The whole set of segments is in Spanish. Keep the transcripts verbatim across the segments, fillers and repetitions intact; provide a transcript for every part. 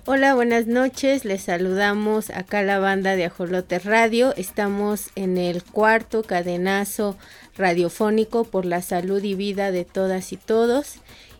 Hola, buenas noches, les saludamos acá la banda de Ajolote Radio. Estamos en el cuarto cadenazo radiofónico por la salud y vida de todas y todos,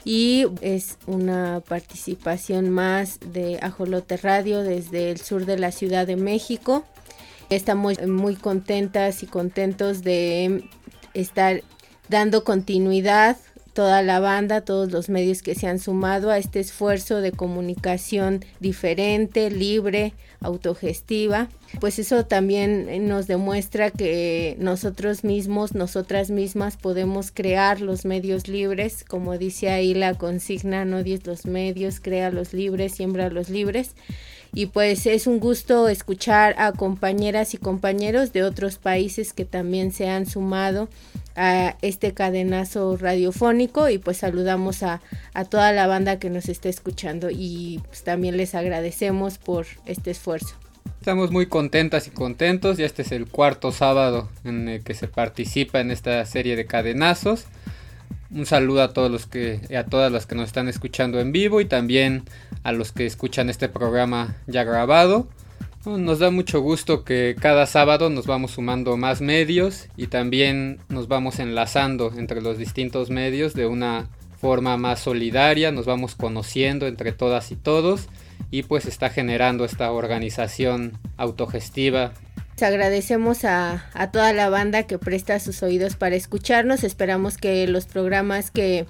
y es una participación más de Ajolote Radio desde el sur de la Ciudad de México. Estamos muy contentas y contentos de estar dando continuidad, toda la banda, todos los medios que se han sumado a este esfuerzo de comunicación diferente, libre, autogestiva. Pues eso también nos demuestra que nosotros mismos, nosotras mismas podemos crear los medios libres, como dice ahí la consigna, no odies los medios, crea los libres, siembra los libres. Y pues es un gusto escuchar a compañeras y compañeros de otros países que también se han sumado a este cadenazo radiofónico, y pues saludamos a, a toda la banda que nos está escuchando, y pues también les agradecemos por este esfuerzo. Estamos muy contentas y contentos, ya este es el cuarto sábado en el que se participa en esta serie de cadenazos. Un saludo a todos los que, a todas las que nos están escuchando en vivo y también a los que escuchan este programa ya grabado. Nos da mucho gusto que cada sábado nos vamos sumando más medios y también nos vamos enlazando entre los distintos medios de una forma más solidaria, nos vamos conociendo entre todas y todos, y pues está generando esta organización autogestiva. Les agradecemos a, a toda la banda que presta sus oídos para escucharnos. Esperamos que los programas que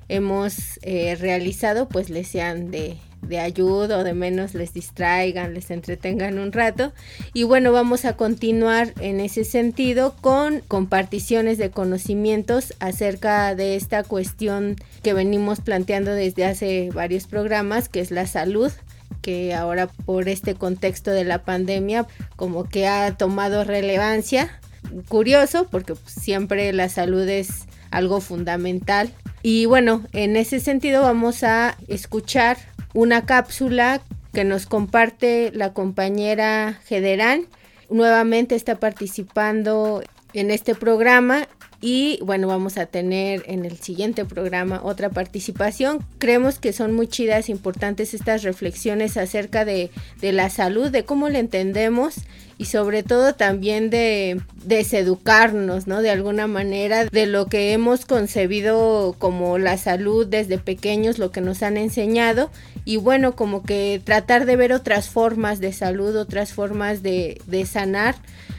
hemos eh, realizado pues les sean de, de ayuda o de menos les distraigan, les entretengan un rato. Y bueno, vamos a continuar en ese sentido con comparticiones de conocimientos acerca de esta cuestión que venimos planteando desde hace varios programas, que es la salud, que ahora por este contexto de la pandemia como que ha tomado relevancia. Curioso, porque pues, siempre la salud es algo fundamental. Y bueno, en ese sentido vamos a escuchar una cápsula que nos comparte la compañera Gederán. Nuevamente está participando en este programa. Y bueno, vamos a tener en el siguiente programa otra participación. Creemos que son muy chidas, importantes estas reflexiones acerca de, de la salud, de cómo la entendemos y sobre todo también de deseducarnos, ¿no? De alguna manera de lo que hemos concebido como la salud desde pequeños, lo que nos han enseñado, y bueno, como que tratar de ver otras formas de salud, otras formas de, de sanar,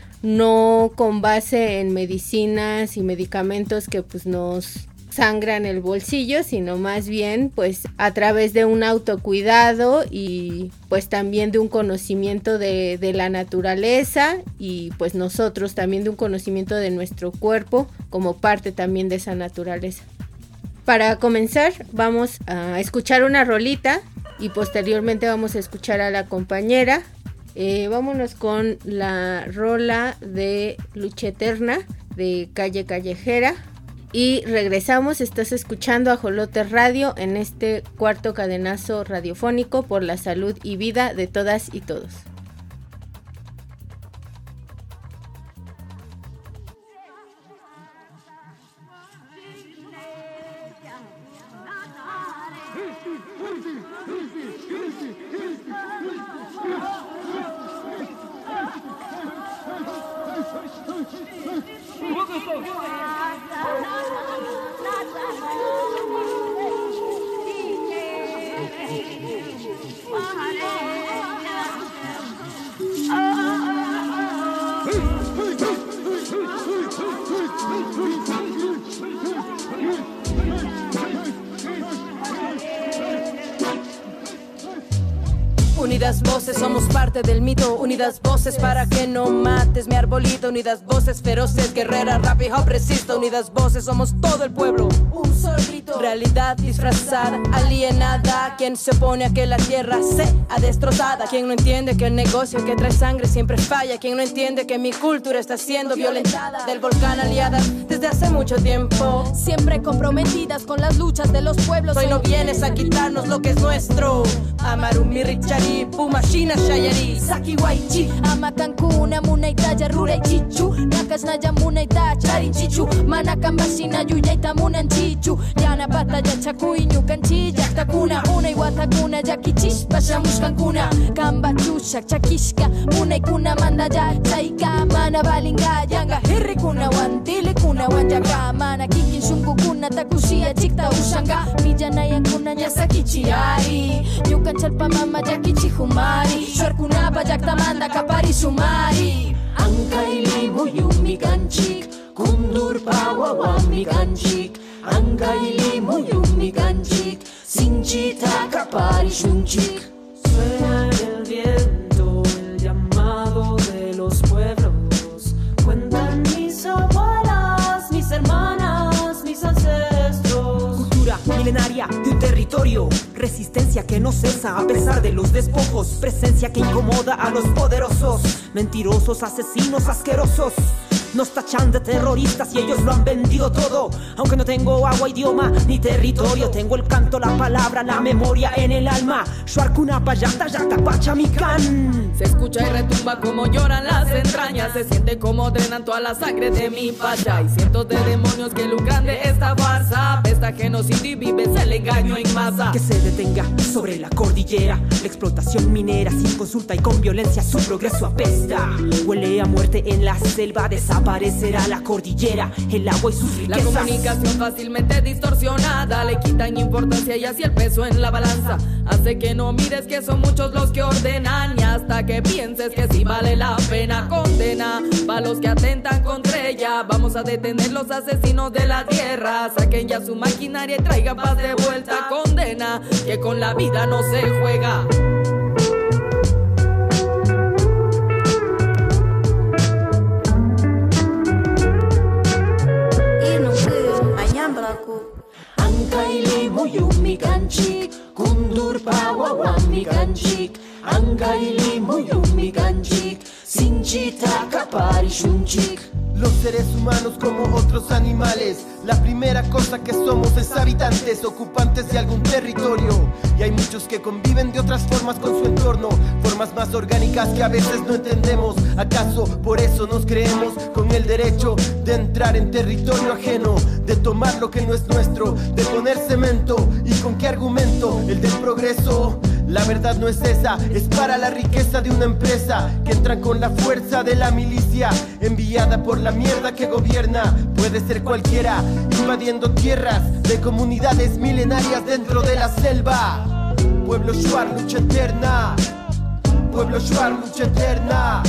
no con base en medicinas y medicamentos que pues nos sangran el bolsillo, sino más bien pues a través de un autocuidado y pues también de un conocimiento de, de la naturaleza, y pues nosotros también de un conocimiento de nuestro cuerpo como parte también de esa naturaleza. Para comenzar vamos a escuchar una rolita y posteriormente vamos a escuchar a la compañera. Eh, vámonos con la rola de Lucha Eterna de Calle Callejera y regresamos. Estás escuchando Ajolote Radio en este cuarto cadenazo radiofónico por la salud y vida de todas y todos. Unidas voces, somos parte del mito. Unidas voces para que no mates mi arbolito. Unidas voces feroces, guerreras, rap y hop resisto. Unidas voces, somos todo el pueblo. Un solo grito. Realidad disfrazada, alienada. Quien se opone a que la tierra sea destrozada. Quien no entiende que el negocio que trae sangre siempre falla. Quien no entiende que mi cultura está siendo violentada. Del volcán aliadas desde hace mucho tiempo. Siempre comprometidas con las luchas de los pueblos. Hoy no vienes a quitarnos lo que es nuestro. Amaru mi richaría. Shayari, Pumashina Shayari, Saki Waichi, Amakan Kuna Munaita Rurai Chichu, Nakas Naya Munaita Charin Chichu, Manakan Basina Yuyaita Munan Chichu, Yana Pata Yachaku Inyukan Chi, Yaktakuna, Una Iwatakuna, Yakichish, Pashamushkan Kuna, Kamba Chushak, Chakishka, Munai Kuna Mandaya, Chaika, Mana Balinga, Yanga, Hirikuna, Wantile Kuna, Wanjaka, Mana Kikin Shunku Kuna, Takushia, Chikta Ushanga, Mijanayan Kuna, Yasakichiari, Yukan Chalpa Mama, Yakichi Humari, Sharkunapa, Yaktamanda, Kapari Sumari, Ankaili Muyumi Ganchik, Kundur Pawa Wami Ganchik, Ankaili Muyumi Ganchik, Sinchita Kapari Shunchik. Suena el viento, el llamado de los pueblos. Cuentan mis abuelas, mis hermanas, mis ancestros. Cultura milenaria de un territorio. Resistencia que no cesa a pesar de los despojos. Presencia que incomoda a los poderosos. Mentirosos, asesinos, asquerosos. Nos tachan de terroristas y ellos lo han vendido todo. Aunque no tengo agua, idioma ni territorio, tengo el canto, la palabra, la memoria en el alma. Shuarkunapa, Yata, Yata, Pachamican. Se escucha y retumba como lloran las entrañas. Se siente como drenan toda la sangre de mi pacha. Y cientos de demonios que lucran de esta farsa. Pesta genocidio y vives el engaño en masa. Que se detenga sobre la cordillera. La explotación minera sin consulta y con violencia su progreso apesta. Huele a muerte en la selva, desaparecerá la cordillera, el agua y sus riquezas. La comunicación fácilmente distorsionada le quitan importancia y así el peso en la balanza hace que no mires que son muchos los que ordenan y hasta que pienses que sí vale la pena. Condena pa' los que atentan contra ella. Vamos a detener los asesinos de la tierra. Saquen ya su maquinaria y traigan paz de vuelta. Condena que con la vida no se juega. Ankaili Muyumi Ganchik, Kundur Pawa Wami Ganchik, Ankaili Muyumi Ganchik, Sinchita Kapari Shunchik. Los seres humanos como otros animales, la primera cosa que somos es habitantes, ocupantes de algún territorio. Y hay muchos que conviven de otras formas con su entorno, formas más orgánicas que a veces no entendemos. ¿Acaso por eso nos creemos con el derecho de entrar en territorio ajeno, de tomar lo que no es nuestro, de poner cemento? ¿Y con qué argumento? El del progreso. La verdad no es esa, es para la riqueza de una empresa que entra con la fuerza de la milicia enviada por la mierda que gobierna. Puede ser cualquiera, invadiendo tierras de comunidades milenarias dentro de la selva. Pueblo Shuar, lucha eterna. Pueblo Shuar, lucha eterna.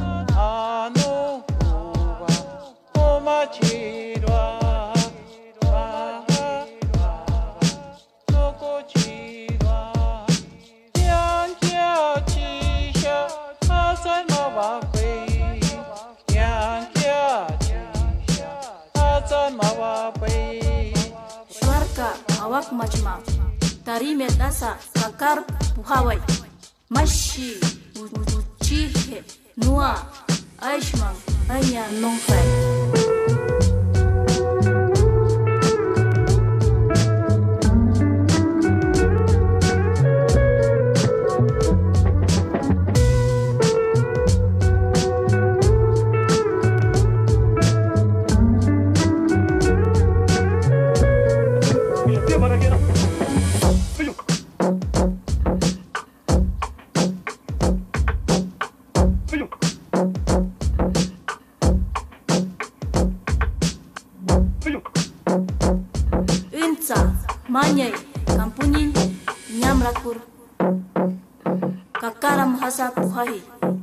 Shuarka awak majma tarime dasa kakar puhawai mashi uchihe nua aishman aya nongfai. Manyai kampuni nyamrakur kakaram hasa puhahi.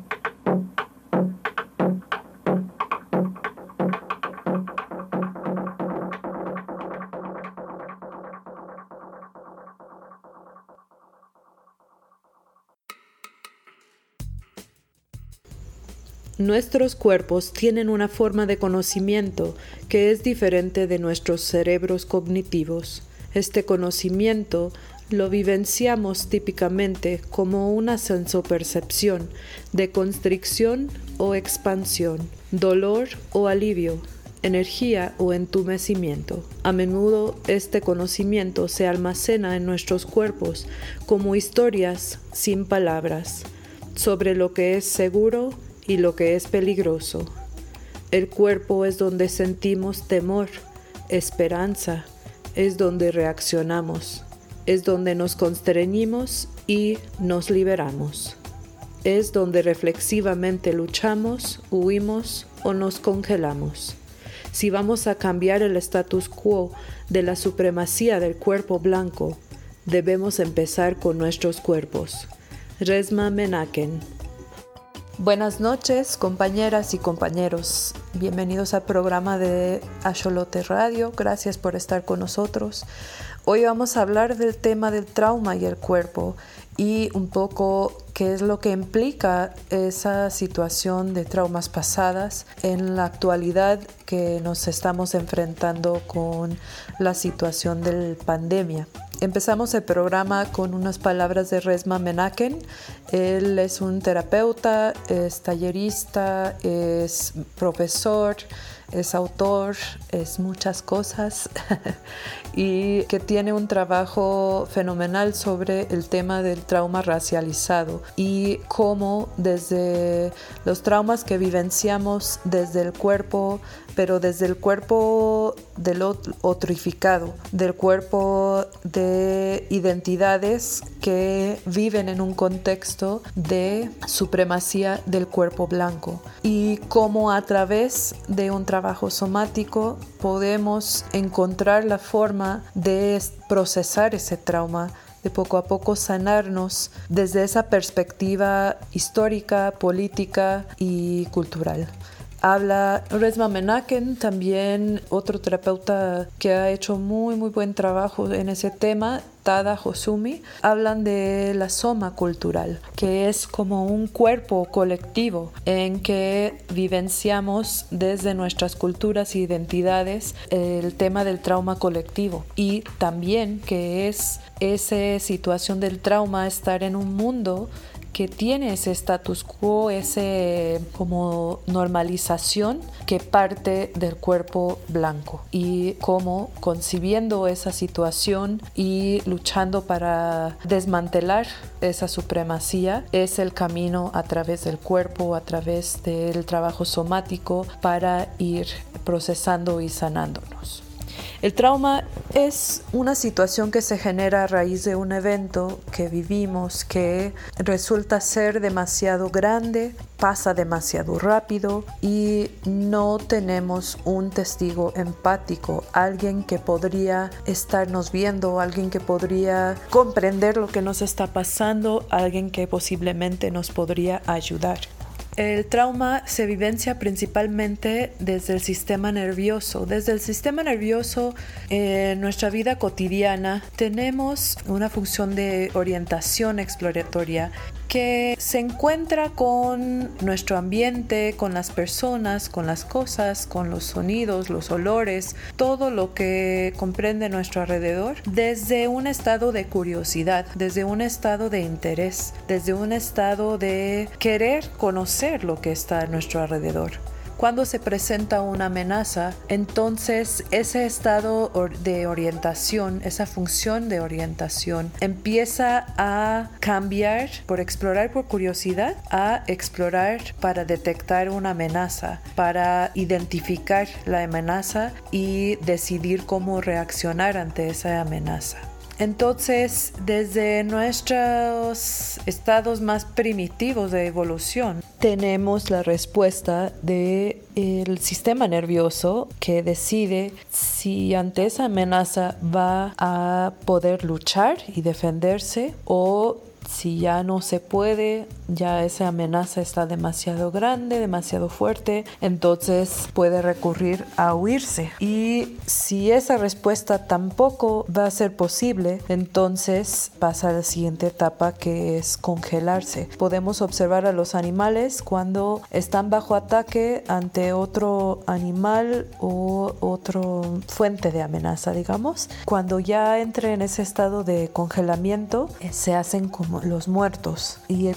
Nuestros cuerpos tienen una forma de conocimiento que es diferente de nuestros cerebros cognitivos. Este conocimiento lo vivenciamos típicamente como una sensopercepción de constricción o expansión, dolor o alivio, energía o entumecimiento. A menudo este conocimiento se almacena en nuestros cuerpos como historias sin palabras sobre lo que es seguro y lo que es peligroso. El cuerpo es donde sentimos temor, esperanza, es donde reaccionamos, es donde nos constreñimos y nos liberamos. Es donde reflexivamente luchamos, huimos o nos congelamos. Si vamos a cambiar el status quo de la supremacía del cuerpo blanco, debemos empezar con nuestros cuerpos. Resmaa Menakem. Buenas noches, compañeras y compañeros. Bienvenidos al programa de Axolotl Radio. Gracias por estar con nosotros. Hoy vamos a hablar del tema del trauma y el cuerpo y un poco qué es lo que implica esa situación de traumas pasadas en la actualidad que nos estamos enfrentando con la situación de la pandemia. Empezamos el programa con unas palabras de Resmaa Menakem. Él es un terapeuta, es tallerista, es profesor, es autor, es muchas cosas y que tiene un trabajo fenomenal sobre el tema del trauma racializado y cómo desde los traumas que vivenciamos desde el cuerpo, pero desde el cuerpo del otrificado, del cuerpo de identidades que viven en un contexto de supremacía del cuerpo blanco y cómo a través de un trabajo somático podemos encontrar la forma de procesar ese trauma, de poco a poco sanarnos desde esa perspectiva histórica, política y cultural. Habla Resmaa Menakem, también otro terapeuta que ha hecho muy muy buen trabajo en ese tema, Tada Hosumi. Hablan de la soma cultural, que es como un cuerpo colectivo en que vivenciamos desde nuestras culturas e identidades el tema del trauma colectivo y también que es esa situación del trauma estar en un mundo que tiene ese status quo, ese como normalización que parte del cuerpo blanco y cómo concibiendo esa situación y luchando para desmantelar esa supremacía es el camino a través del cuerpo, a través del trabajo somático para ir procesando y sanándonos. El trauma es una situación que se genera a raíz de un evento que vivimos que resulta ser demasiado grande, pasa demasiado rápido y no tenemos un testigo empático, alguien que podría estarnos viendo, alguien que podría comprender lo que nos está pasando, alguien que posiblemente nos podría ayudar. El trauma se vivencia principalmente desde el sistema nervioso. Desde el sistema nervioso, en nuestra vida cotidiana, tenemos una función de orientación exploratoria que se encuentra con nuestro ambiente, con las personas, con las cosas, con los sonidos, los olores, todo lo que comprende nuestro alrededor, desde un estado de curiosidad, desde un estado de interés, desde un estado de querer conocer lo que está a nuestro alrededor. Cuando se presenta una amenaza, entonces ese estado de orientación, esa función de orientación, empieza a cambiar por explorar por curiosidad a explorar para detectar una amenaza, para identificar la amenaza y decidir cómo reaccionar ante esa amenaza. Entonces, desde nuestros estados más primitivos de evolución, tenemos la respuesta del sistema nervioso que decide si ante esa amenaza va a poder luchar y defenderse o si ya no se puede, ya esa amenaza está demasiado grande, demasiado fuerte, entonces puede recurrir a huirse. Y si esa respuesta tampoco va a ser posible, entonces pasa a la siguiente etapa, que es congelarse. Podemos observar a los animales cuando están bajo ataque ante otro animal o otra fuente de amenaza, digamos. Cuando ya entra en ese estado de congelamiento, se hacen como los muertos y el cuerpo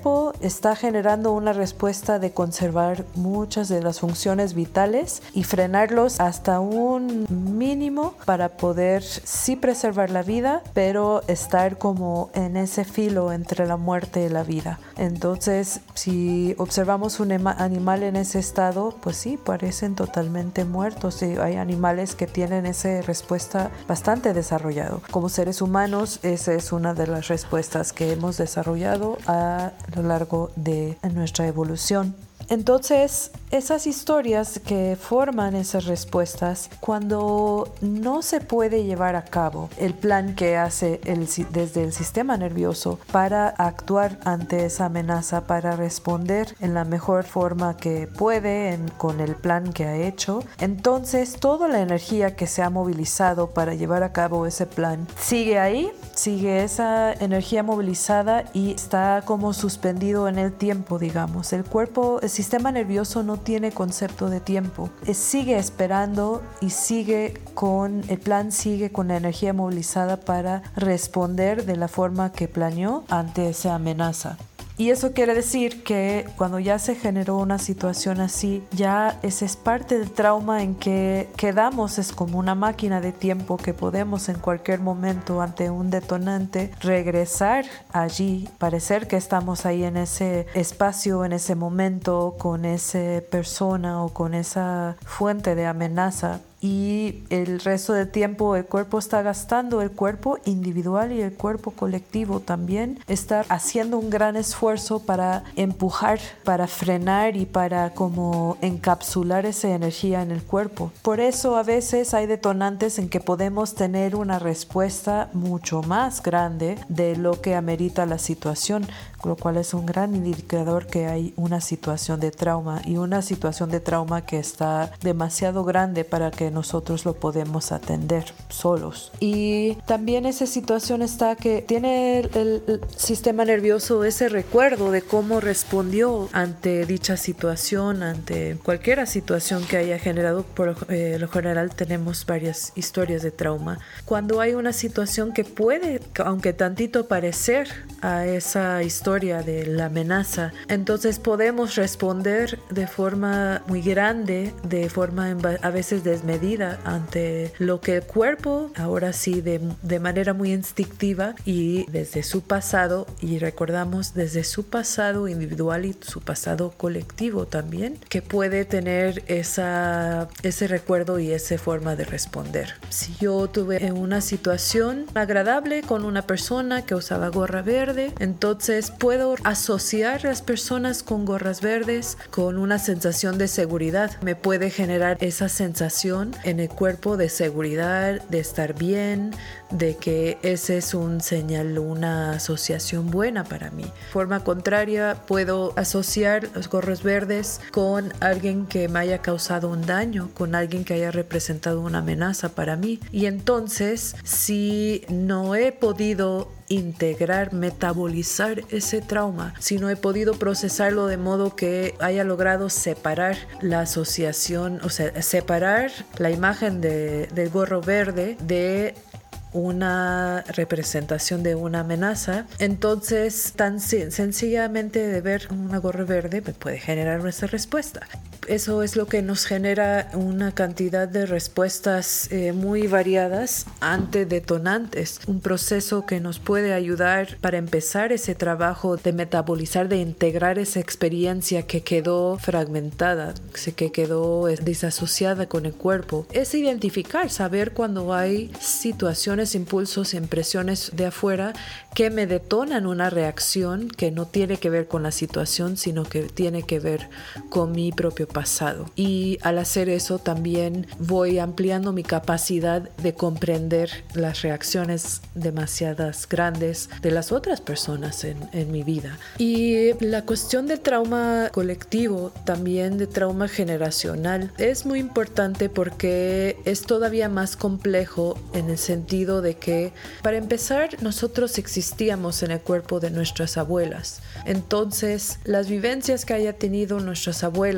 cuerpo está generando una respuesta de conservar muchas de las funciones vitales y frenarlos hasta un mínimo para poder sí preservar la vida, pero estar como en ese filo entre la muerte y la vida. Entonces, si observamos un animal en ese estado, pues sí, parecen totalmente muertos. Y hay animales que tienen esa respuesta bastante desarrollado. Como seres humanos, esa es una de las respuestas que hemos desarrollado a lo largo de nuestra evolución. Entonces, esas historias que forman esas respuestas, cuando no se puede llevar a cabo el plan que hace el, desde el sistema nervioso para actuar ante esa amenaza, para responder en la mejor forma que puede en, con el plan que ha hecho, entonces toda la energía que se ha movilizado para llevar a cabo ese plan sigue ahí, sigue esa energía movilizada y está como suspendido en el tiempo, digamos. El cuerpo, el sistema nervioso no tiene concepto de tiempo. Es, sigue esperando y sigue con, el plan sigue con la energía movilizada para responder de la forma que planeó ante esa amenaza. Y eso quiere decir que cuando ya se generó una situación así, ya esa es parte del trauma en que quedamos, es como una máquina de tiempo que podemos en cualquier momento ante un detonante regresar allí, parecer que estamos ahí en ese espacio, en ese momento, con esa persona o con esa fuente de amenaza. Y el resto del tiempo el cuerpo está gastando, el cuerpo individual y el cuerpo colectivo también está haciendo un gran esfuerzo para empujar, para frenar y para como encapsular esa energía en el cuerpo. Por eso a veces hay detonantes en que podemos tener una respuesta mucho más grande de lo que amerita la situación, lo cual es un gran indicador que hay una situación de trauma y una situación de trauma que está demasiado grande para que nosotros lo podemos atender solos. Y también esa situación está que tiene el, el, el sistema nervioso ese recuerdo de cómo respondió ante dicha situación, ante cualquier situación que haya generado. Por eh, lo general tenemos varias historias de trauma. Cuando hay una situación que puede, aunque tantito parecer a esa historia de la amenaza, entonces podemos responder de forma muy grande, de forma a veces desmedida ante lo que el cuerpo, ahora sí de, de manera muy instintiva y desde su pasado, y recordamos desde su pasado individual y su pasado colectivo también, que puede tener esa, ese recuerdo y esa forma de responder. Si yo tuve una situación agradable con una persona que usaba gorra verde, entonces puedo asociar las personas con gorras verdes con una sensación de seguridad. Me puede generar esa sensación en el cuerpo de seguridad, de estar bien, de que ese es un señal, una asociación buena para mí. De forma contraria, puedo asociar los gorros verdes con alguien que me haya causado un daño, con alguien que haya representado una amenaza para mí. Y entonces, si no he podido integrar, metabolizar ese trauma, si no he podido procesarlo de modo que haya logrado separar la asociación, o sea, separar la imagen de, del gorro verde de una representación de una amenaza, entonces tan sencillamente de ver una gorra verde me puede generar nuestra respuesta. Eso es lo que nos genera una cantidad de respuestas eh, muy variadas ante detonantes, un proceso que nos puede ayudar para empezar ese trabajo de metabolizar, de integrar esa experiencia que quedó fragmentada, que quedó disasociada con el cuerpo. Es identificar, saber cuando hay situaciones, impulsos, impresiones de afuera que me detonan una reacción que no tiene que ver con la situación, sino que tiene que ver con mi propio pasado. Y al hacer eso también voy ampliando mi capacidad de comprender las reacciones demasiadas grandes de las otras personas en, en mi vida. Y la cuestión del trauma colectivo, también de trauma generacional, es muy importante porque es todavía más complejo en el sentido de que, para empezar, nosotros existíamos en el cuerpo de nuestras abuelas. Entonces, las vivencias que haya tenido nuestras abuelas y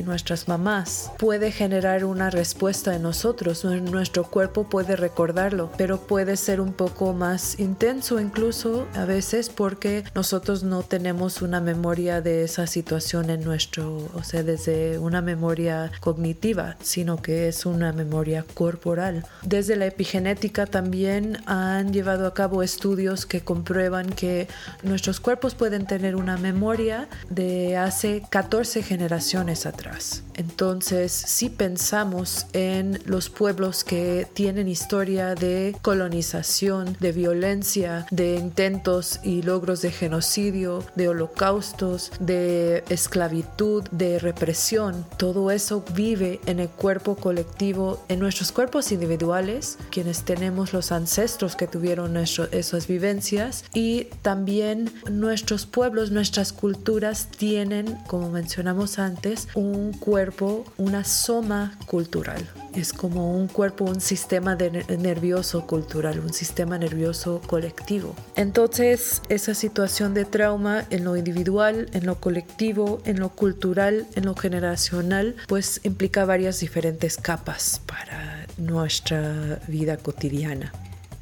nuestras mamás, puede generar una respuesta en nosotros. Nuestro cuerpo puede recordarlo, pero puede ser un poco más intenso incluso a veces porque nosotros no tenemos una memoria de esa situación en nuestro, o sea, desde una memoria cognitiva, sino que es una memoria corporal. Desde la epigenética también han llevado a cabo estudios que comprueban que nuestros cuerpos pueden tener una memoria de hace catorce generaciones atrás. Entonces, si pensamos en los pueblos que tienen historia de colonización, de violencia, de intentos y logros de genocidio, de holocaustos, de esclavitud, de represión, todo eso vive en el cuerpo colectivo, en nuestros cuerpos individuales, quienes tenemos los ancestros que tuvieron nuestro, esas vivencias, y también nuestros pueblos, nuestras culturas tienen, como mencionamos antes, un cuerpo, una soma cultural. Es como un cuerpo, un sistema de nervioso cultural, un sistema nervioso colectivo. Entonces, esa situación de trauma en lo individual, en lo colectivo, en lo cultural, en lo generacional, pues implica varias diferentes capas para nuestra vida cotidiana.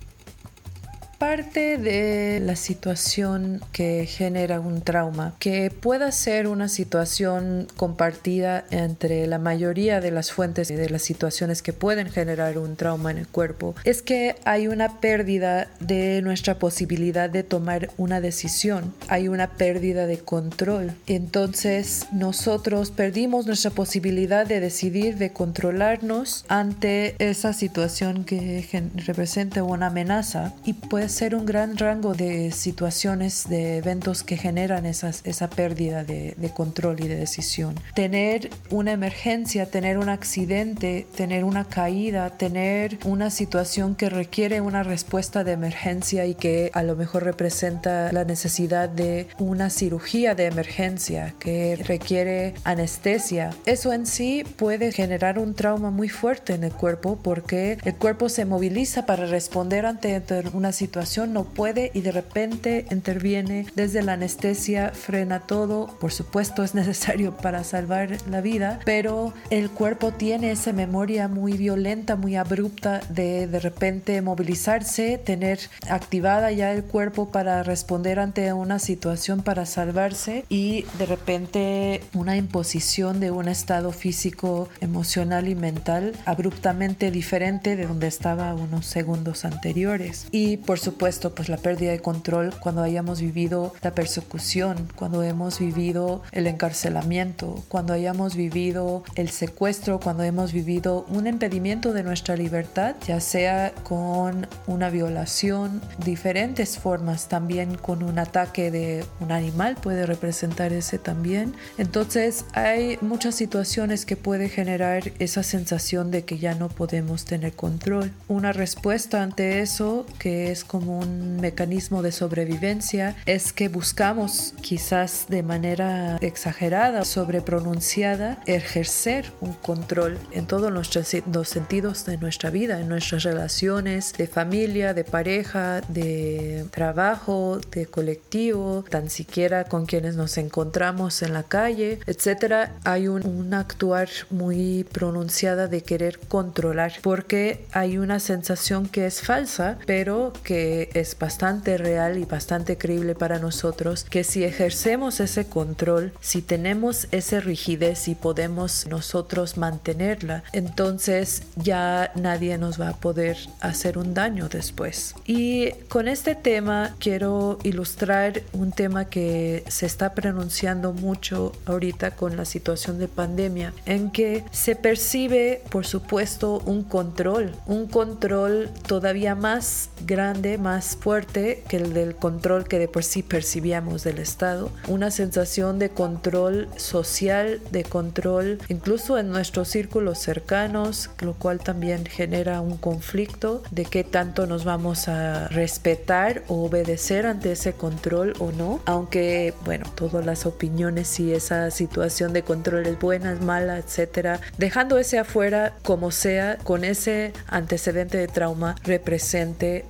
Parte de la situación que genera un trauma, que pueda ser una situación compartida entre la mayoría de las fuentes de las situaciones que pueden generar un trauma en el cuerpo, es que hay una pérdida de nuestra posibilidad de tomar una decisión, hay una pérdida de control. Entonces nosotros perdimos nuestra posibilidad de decidir, de controlarnos ante esa situación que representa una amenaza, y puede ser un gran rango de situaciones, de eventos que generan esas, esa pérdida de, de control y de decisión. Tener una emergencia, tener un accidente, tener una caída, tener una situación que requiere una respuesta de emergencia y que a lo mejor representa la necesidad de una cirugía de emergencia que requiere anestesia. Eso en sí puede generar un trauma muy fuerte en el cuerpo, porque el cuerpo se moviliza para responder ante una situación, no puede, y de repente interviene desde la anestesia, frena todo. Por supuesto es necesario para salvar la vida, pero el cuerpo tiene esa memoria muy violenta, muy abrupta de de repente movilizarse, tener activada ya el cuerpo para responder ante una situación para salvarse, y de repente una imposición de un estado físico, emocional y mental abruptamente diferente de donde estaba unos segundos anteriores. Y por supuesto, pues la pérdida de control cuando hayamos vivido la persecución, cuando hemos vivido el encarcelamiento, cuando hayamos vivido el secuestro, cuando hemos vivido un impedimento de nuestra libertad, ya sea con una violación, diferentes formas, también con un ataque de un animal puede representar ese también. Entonces hay muchas situaciones que puede generar esa sensación de que ya no podemos tener control. Una respuesta ante eso, que es como un mecanismo de sobrevivencia, es que buscamos, quizás de manera exagerada, sobrepronunciada, ejercer un control en todos los, los sentidos de nuestra vida, en nuestras relaciones de familia, de pareja, de trabajo, de colectivo, tan siquiera con quienes nos encontramos en la calle, etcétera. Hay un, un actuar muy pronunciada de querer controlar, porque hay una sensación que es falsa, pero que es bastante real y bastante creíble para nosotros, que si ejercemos ese control, si tenemos esa rigidez y podemos nosotros mantenerla, entonces ya nadie nos va a poder hacer un daño después. Y con este tema quiero ilustrar un tema que se está pronunciando mucho ahorita con la situación de pandemia, en que se percibe, por supuesto, un control, un control todavía más grande, más fuerte que el del control que de por sí percibíamos del Estado, una sensación de control social, de control incluso en nuestros círculos cercanos, lo cual también genera un conflicto de qué tanto nos vamos a respetar o obedecer ante ese control o no, aunque bueno, todas las opiniones, si esa situación de control es buena, es mala, etcétera, dejando ese afuera, como sea, con ese antecedente de trauma represente un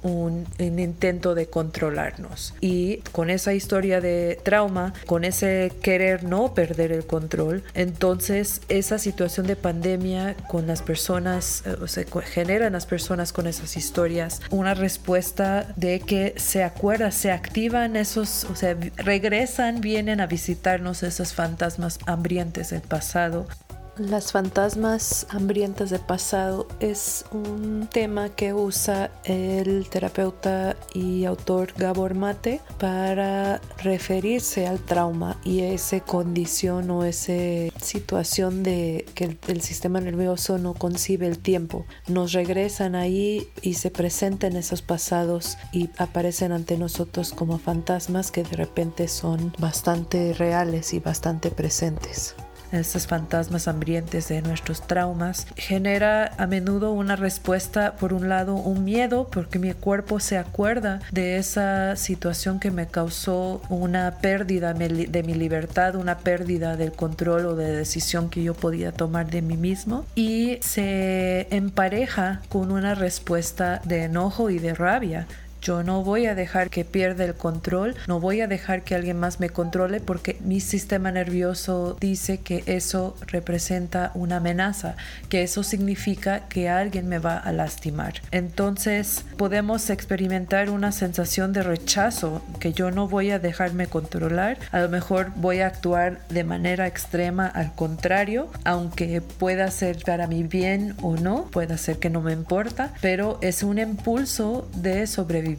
un intento de controlarnos. Y con esa historia de trauma, con ese querer no perder el control, entonces esa situación de pandemia con las personas, o sea, generan las personas con esas historias una respuesta de que se acuerda, se activan esos, o sea, regresan, vienen a visitarnos esos fantasmas hambrientos del pasado. Las fantasmas hambrientas del pasado es un tema que usa el terapeuta y autor Gabor Mate para referirse al trauma y esa condición o esa situación de que el, el sistema nervioso no concibe el tiempo. Nos regresan ahí y se presentan esos pasados y aparecen ante nosotros como fantasmas que de repente son bastante reales y bastante presentes. Estos fantasmas hambrientos de nuestros traumas genera a menudo una respuesta, por un lado un miedo porque mi cuerpo se acuerda de esa situación que me causó una pérdida de mi libertad, una pérdida del control o de decisión que yo podía tomar de mí mismo, y se empareja con una respuesta de enojo y de rabia. Yo no voy a dejar que pierda el control, no voy a dejar que alguien más me controle porque mi sistema nervioso dice que eso representa una amenaza, que eso significa que alguien me va a lastimar. Entonces podemos experimentar una sensación de rechazo, que yo no voy a dejarme controlar, a lo mejor voy a actuar de manera extrema al contrario, aunque pueda ser para mi bien o no, pueda ser que no me importa, pero es un impulso de sobrevivencia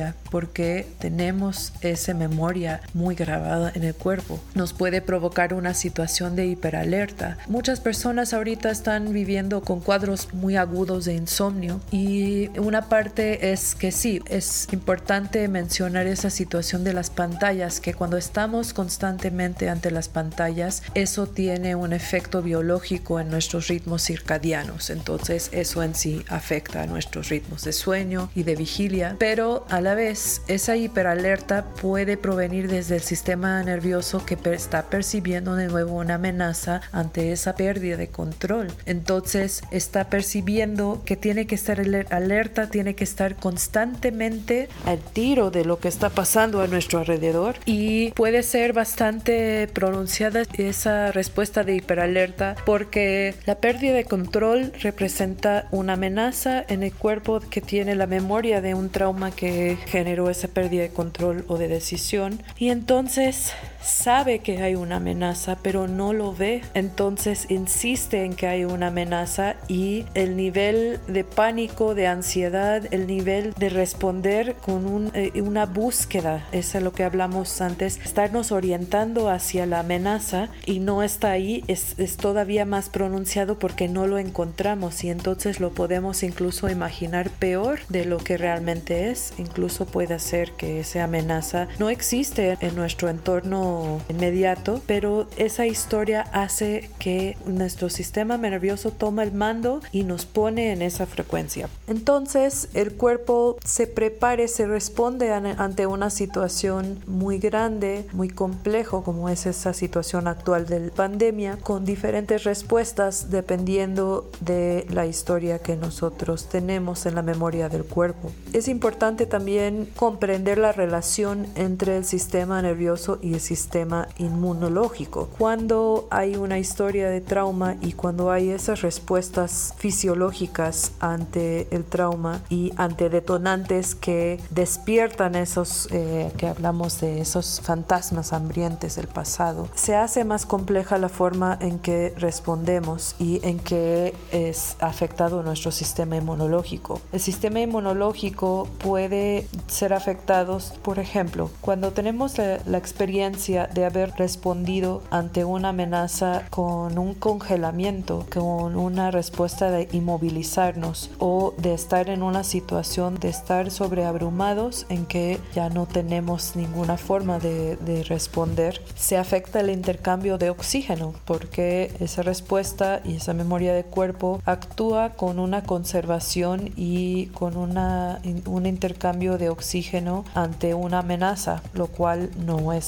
porque tenemos esa memoria muy grabada en el cuerpo. Nos puede provocar una situación de hiperalerta. Muchas personas ahorita están viviendo con cuadros muy agudos de insomnio y una parte es que sí, es importante mencionar esa situación de las pantallas, que cuando estamos constantemente ante las pantallas, eso tiene un efecto biológico en nuestros ritmos circadianos. Entonces eso en sí afecta a nuestros ritmos de sueño y de vigilia, pero Pero a la vez esa hiperalerta puede provenir desde el sistema nervioso que está percibiendo de nuevo una amenaza ante esa pérdida de control. Entonces está percibiendo que tiene que estar alerta, tiene que estar constantemente al tiro de lo que está pasando a nuestro alrededor, y puede ser bastante pronunciada esa respuesta de hiperalerta porque la pérdida de control representa una amenaza en el cuerpo que tiene la memoria de un trauma que generó esa pérdida de control o de decisión, y entonces sabe que hay una amenaza pero no lo ve, entonces insiste en que hay una amenaza, y el nivel de pánico, de ansiedad, el nivel de responder con un, eh, una búsqueda, eso es lo que hablamos antes, estarnos orientando hacia la amenaza y no está ahí, es, es todavía más pronunciado porque no lo encontramos, y entonces lo podemos incluso imaginar peor de lo que realmente es. Incluso puede ser que esa amenaza no existe en nuestro entorno inmediato, pero esa historia hace que nuestro sistema nervioso toma el mando y nos pone en esa frecuencia. Entonces el cuerpo se prepara, se responde ante una situación muy grande, muy complejo, como es esa situación actual de la pandemia, con diferentes respuestas dependiendo de la historia que nosotros tenemos en la memoria del cuerpo. Es importante también comprender la relación entre el sistema nervioso y el sistema inmunológico. Cuando hay una historia de trauma y cuando hay esas respuestas fisiológicas ante el trauma y ante detonantes que despiertan esos, eh, que hablamos de esos fantasmas hambrientos del pasado, se hace más compleja la forma en que respondemos y en que es afectado nuestro sistema inmunológico. El sistema inmunológico puede ser afectado, por ejemplo, cuando tenemos la, la experiencia de haber respondido ante una amenaza con un congelamiento, con una respuesta de inmovilizarnos o de estar en una situación de estar sobreabrumados en que ya no tenemos ninguna forma de, de responder, se afecta el intercambio de oxígeno porque esa respuesta y esa memoria de cuerpo actúa con una conservación y con una, un intercambio de oxígeno ante una amenaza, lo cual no es un intercambio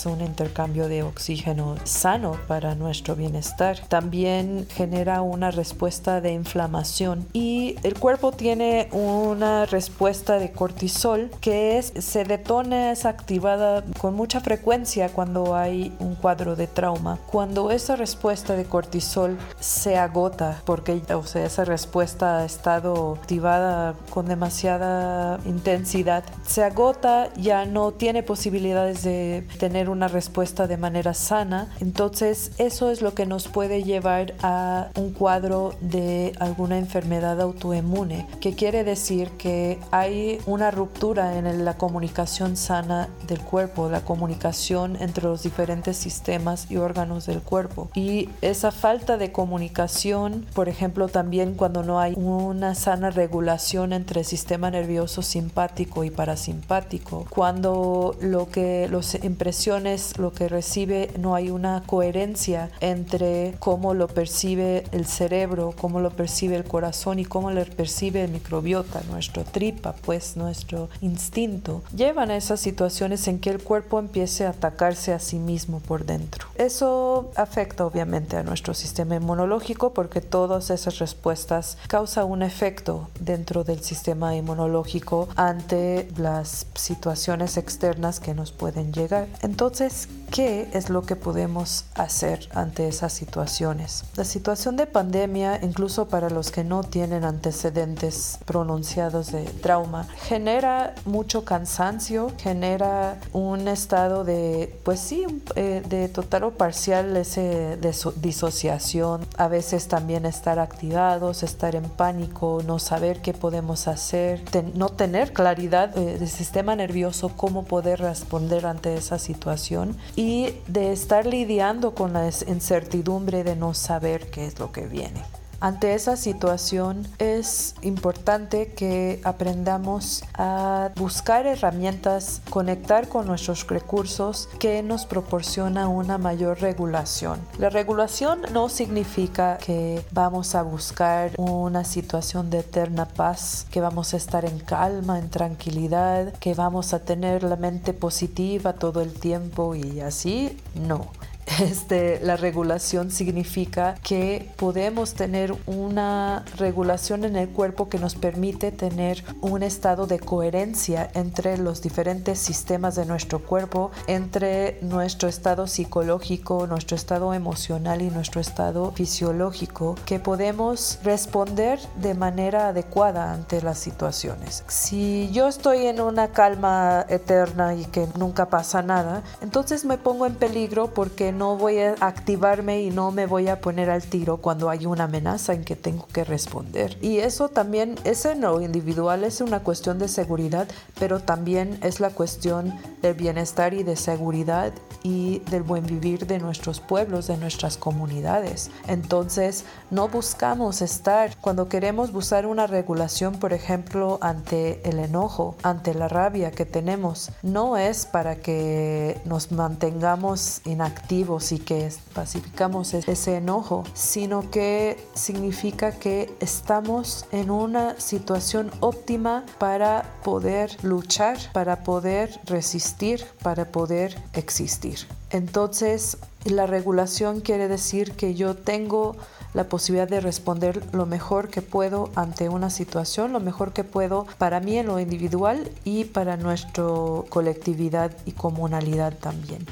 intercambio de oxígeno sano para nuestro bienestar. También genera una respuesta de inflamación y el cuerpo tiene una respuesta de cortisol que es, se detona, es activada con mucha frecuencia cuando hay un cuadro de trauma. Cuando esa respuesta de cortisol se agota, porque o sea, esa respuesta ha estado activada con demasiada intensidad, se agota, ya no tiene posibilidades de tener una respuesta de manera sana, entonces eso es lo que nos puede llevar a un cuadro de alguna enfermedad autoinmune, que quiere decir que hay una ruptura en la comunicación sana del cuerpo, la comunicación entre los diferentes sistemas y órganos del cuerpo. Y esa falta de comunicación, por ejemplo, también cuando no hay una sana regulación entre el sistema nervioso simpático y parasimpático, cuando lo que las impresiones, lo que recibe, no hay una coherencia entre cómo lo percibe el cerebro, cómo lo percibe el corazón y cómo lo percibe el microbiota, nuestra tripa, pues nuestro instinto, llevan a esas situaciones en que el cuerpo empiece a atacarse a sí mismo por dentro. Eso afecta obviamente a nuestro sistema inmunológico porque todas esas respuestas causan un efecto dentro del sistema inmunológico ante las situaciones externas que nos pueden llegar. Entonces, ¿qué es lo que podemos hacer ante esas situaciones? La situación de pandemia, incluso para los que no tienen antecedentes pronunciados de trauma, genera mucho cansancio, genera un estado de, pues sí, eh, de total o parcial ese de disociación, a veces también estar activados, estar en pánico, no saber qué podemos hacer, ten, no tener claridad eh, del sistema nervioso, cómo poder responder ante esa situación y de estar lidiando con la incertidumbre de no saber qué es lo que viene. Ante esa situación es importante que aprendamos a buscar herramientas, conectar con nuestros recursos que nos proporciona una mayor regulación. La regulación no significa que vamos a buscar una situación de eterna paz, que vamos a estar en calma, en tranquilidad, que vamos a tener la mente positiva todo el tiempo y así, no. Este, la regulación significa que podemos tener una regulación en el cuerpo que nos permite tener un estado de coherencia entre los diferentes sistemas de nuestro cuerpo, entre nuestro estado psicológico, nuestro estado emocional y nuestro estado fisiológico, que podemos responder de manera adecuada ante las situaciones. Si yo estoy en una calma eterna y que nunca pasa nada, entonces me pongo en peligro porque no voy a activarme y no me voy a poner al tiro cuando hay una amenaza en que tengo que responder. Y eso también es en lo individual, es una cuestión de seguridad, pero también es la cuestión del bienestar y de seguridad y del buen vivir de nuestros pueblos, de nuestras comunidades. Entonces, no buscamos estar, cuando queremos buscar una regulación, por ejemplo, ante el enojo, ante la rabia que tenemos, no es para que nos mantengamos inactivos y que pacificamos ese enojo, sino que significa que estamos en una situación óptima para poder luchar, para poder resistir, para poder existir. Entonces, la regulación quiere decir que yo tengo la posibilidad de responder lo mejor que puedo ante una situación, lo mejor que puedo para mí en lo individual y para nuestra colectividad y comunalidad también.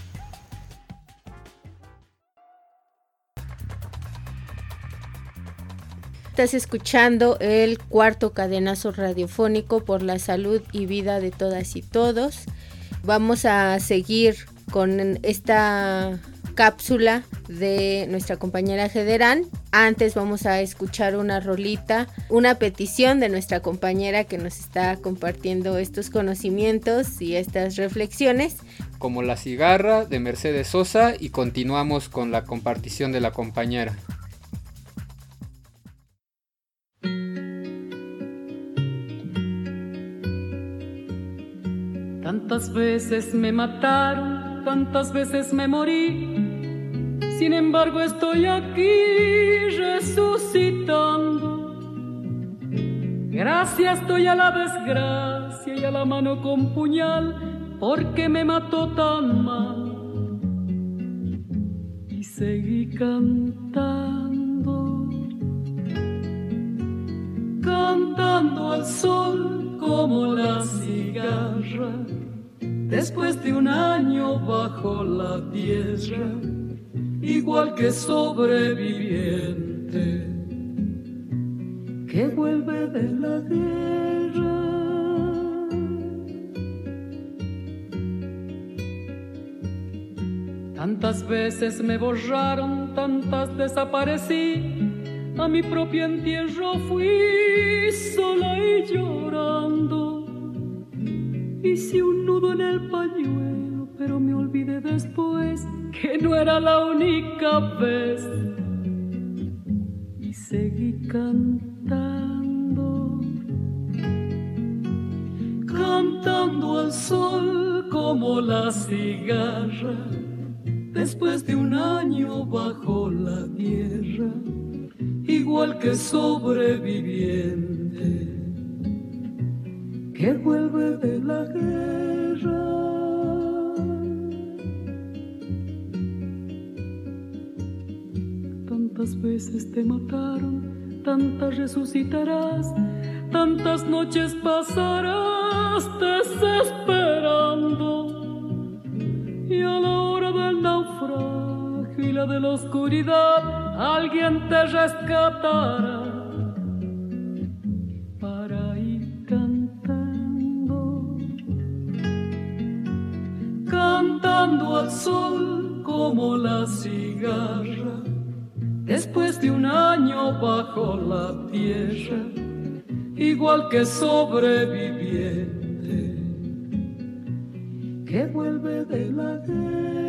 Estás escuchando el cuarto cadenazo radiofónico por la salud y vida de todas y todos. Vamos a seguir con esta cápsula de nuestra compañera Jederán. Antes vamos a escuchar una rolita, una petición de nuestra compañera que nos está compartiendo estos conocimientos y estas reflexiones. Como La Cigarra de Mercedes Sosa, y continuamos con la compartición de la compañera. Tantas veces me mataron, tantas veces me morí, sin embargo estoy aquí resucitando. Gracias doy a la desgracia y a la mano con puñal, porque me mató tan mal. seguí cantando, cantando al sol como la cigarra, después de un año bajo la tierra, igual que sobreviviente que vuelve de la guerra. Tantas veces me borraron, tantas desaparecí, a mi propio entierro fui sola y llorando. Hice un nudo en el pañuelo, pero me olvidé después que no era la única vez. Y seguí cantando, cantando al sol como la cigarra, después de un año bajo la tierra, igual que sobreviviente que vuelve de la guerra. Tantas veces te mataron, tantas resucitarás, tantas noches pasarás desesperando, y a la hora del naufragio y la de la oscuridad alguien te rescatará para ir cantando, cantando al sol como la cigarra, después de un año bajo la tierra, igual que sobreviviente que vuelve de la guerra.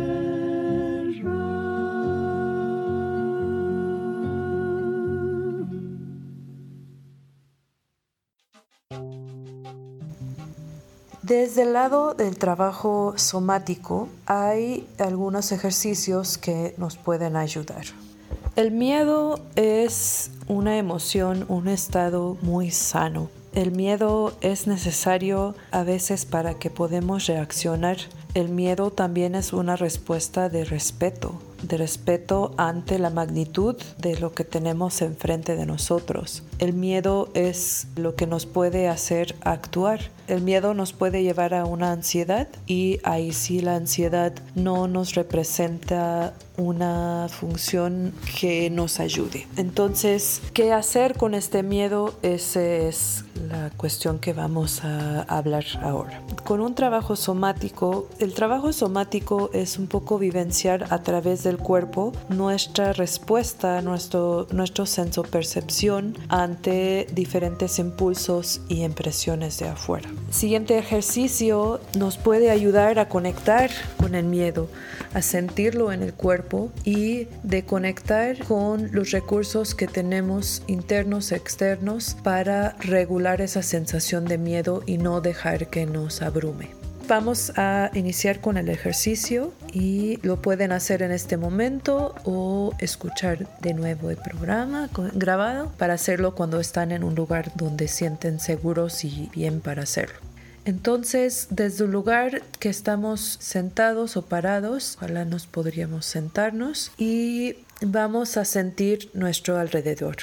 Desde el lado del trabajo somático hay algunos ejercicios que nos pueden ayudar. El miedo es una emoción, un estado muy sano. El miedo es necesario a veces para que podamos reaccionar. El miedo también es una respuesta de respeto, de respeto ante la magnitud de lo que tenemos enfrente de nosotros. El miedo es lo que nos puede hacer actuar. El miedo nos puede llevar a una ansiedad y ahí sí la ansiedad no nos representa una función que nos ayude. Entonces, ¿qué hacer con este miedo? Esa es la cuestión que vamos a hablar ahora. Con un trabajo somático, el trabajo somático es un poco vivenciar a través del cuerpo nuestra respuesta, nuestro, nuestro sensopercepción ante diferentes impulsos y impresiones de afuera. El siguiente ejercicio nos puede ayudar a conectar con el miedo, a sentirlo en el cuerpo y de conectar con los recursos que tenemos internos y externos para regular esa sensación de miedo y no dejar que nos abrume. Vamos a iniciar con el ejercicio y lo pueden hacer en este momento o escuchar de nuevo el programa grabado para hacerlo cuando están en un lugar donde sienten seguros y bien para hacerlo. Entonces, desde un lugar que estamos sentados o parados, ojalá nos podríamos sentarnos y vamos a sentir nuestro alrededor.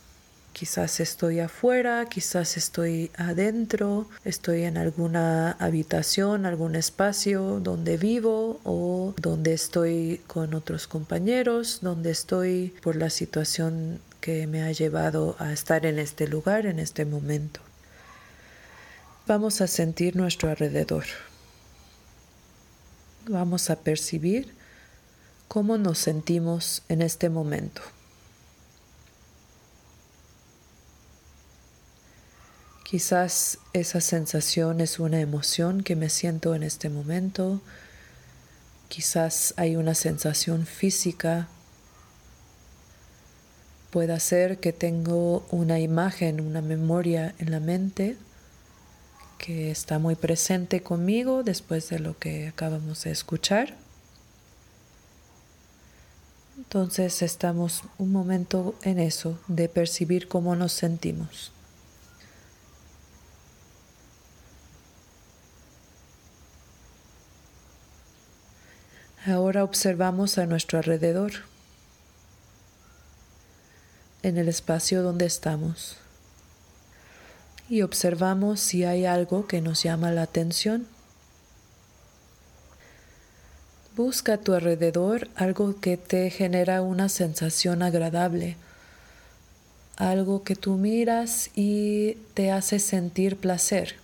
Quizás estoy afuera, quizás estoy adentro, estoy en alguna habitación, algún espacio donde vivo o donde estoy con otros compañeros, donde estoy por la situación que me ha llevado a estar en este lugar, en este momento. Vamos a sentir nuestro alrededor. Vamos a percibir cómo nos sentimos en este momento. Quizás esa sensación es una emoción que me siento en este momento. Quizás hay una sensación física. Puede ser que tengo una imagen, una memoria en la mente que está muy presente conmigo después de lo que acabamos de escuchar. Entonces estamos un momento en eso, de percibir cómo nos sentimos. Ahora observamos a nuestro alrededor, en el espacio donde estamos, y observamos si hay algo que nos llama la atención. Busca a tu alrededor algo que te genera una sensación agradable, algo que tú miras y te hace sentir placer.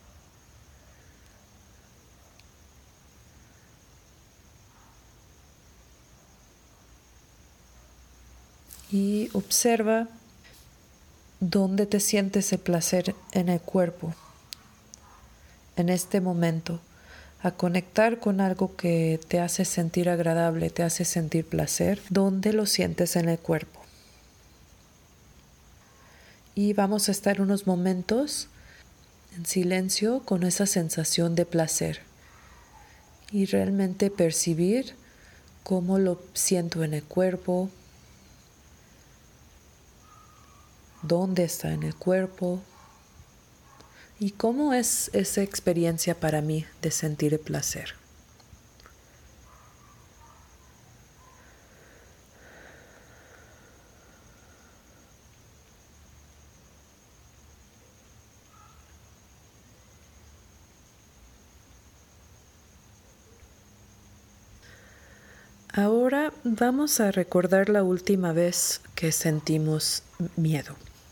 Y observa dónde te sientes ese placer en el cuerpo, en este momento. A conectar con algo que te hace sentir agradable, te hace sentir placer, ¿dónde lo sientes en el cuerpo? Y vamos a estar unos momentos en silencio con esa sensación de placer y realmente percibir cómo lo siento en el cuerpo, dónde está en el cuerpo. ¿Y cómo es esa experiencia para mí de sentir el placer? Ahora vamos a recordar la última vez que sentimos miedo.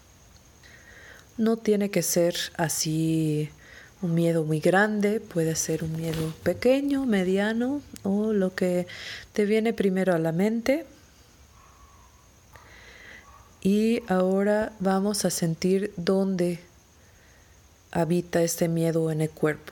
No tiene que ser así un miedo muy grande, puede ser un miedo pequeño, mediano o lo que te viene primero a la mente. Y ahora vamos a sentir dónde habita este miedo en el cuerpo.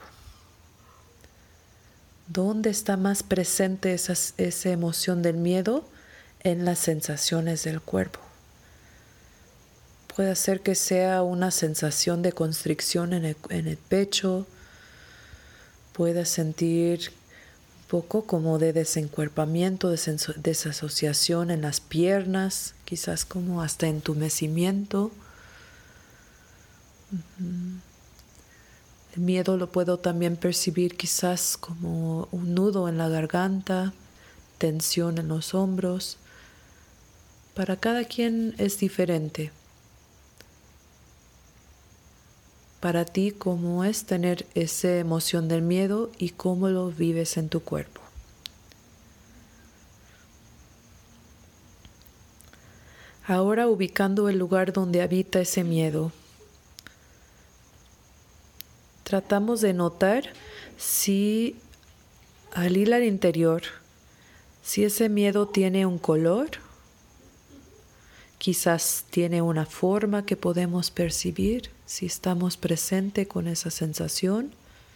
¿Dónde está más presente esa, esa emoción del miedo? En las sensaciones del cuerpo. Puede ser que sea una sensación de constricción en el, en el pecho. Puedes sentir un poco como de desencuerpamiento, de senso- desasociación en las piernas, quizás como hasta entumecimiento. Uh-huh. El miedo lo puedo también percibir quizás como un nudo en la garganta, tensión en los hombros. Para cada quien es diferente. Para ti, ¿cómo es tener esa emoción del miedo y cómo lo vives en tu cuerpo? Ahora ubicando el lugar donde habita ese miedo, tratamos de notar si al ir al interior, si ese miedo tiene un color, quizás tiene una forma que podemos percibir, si estamos presentes con esa sensación.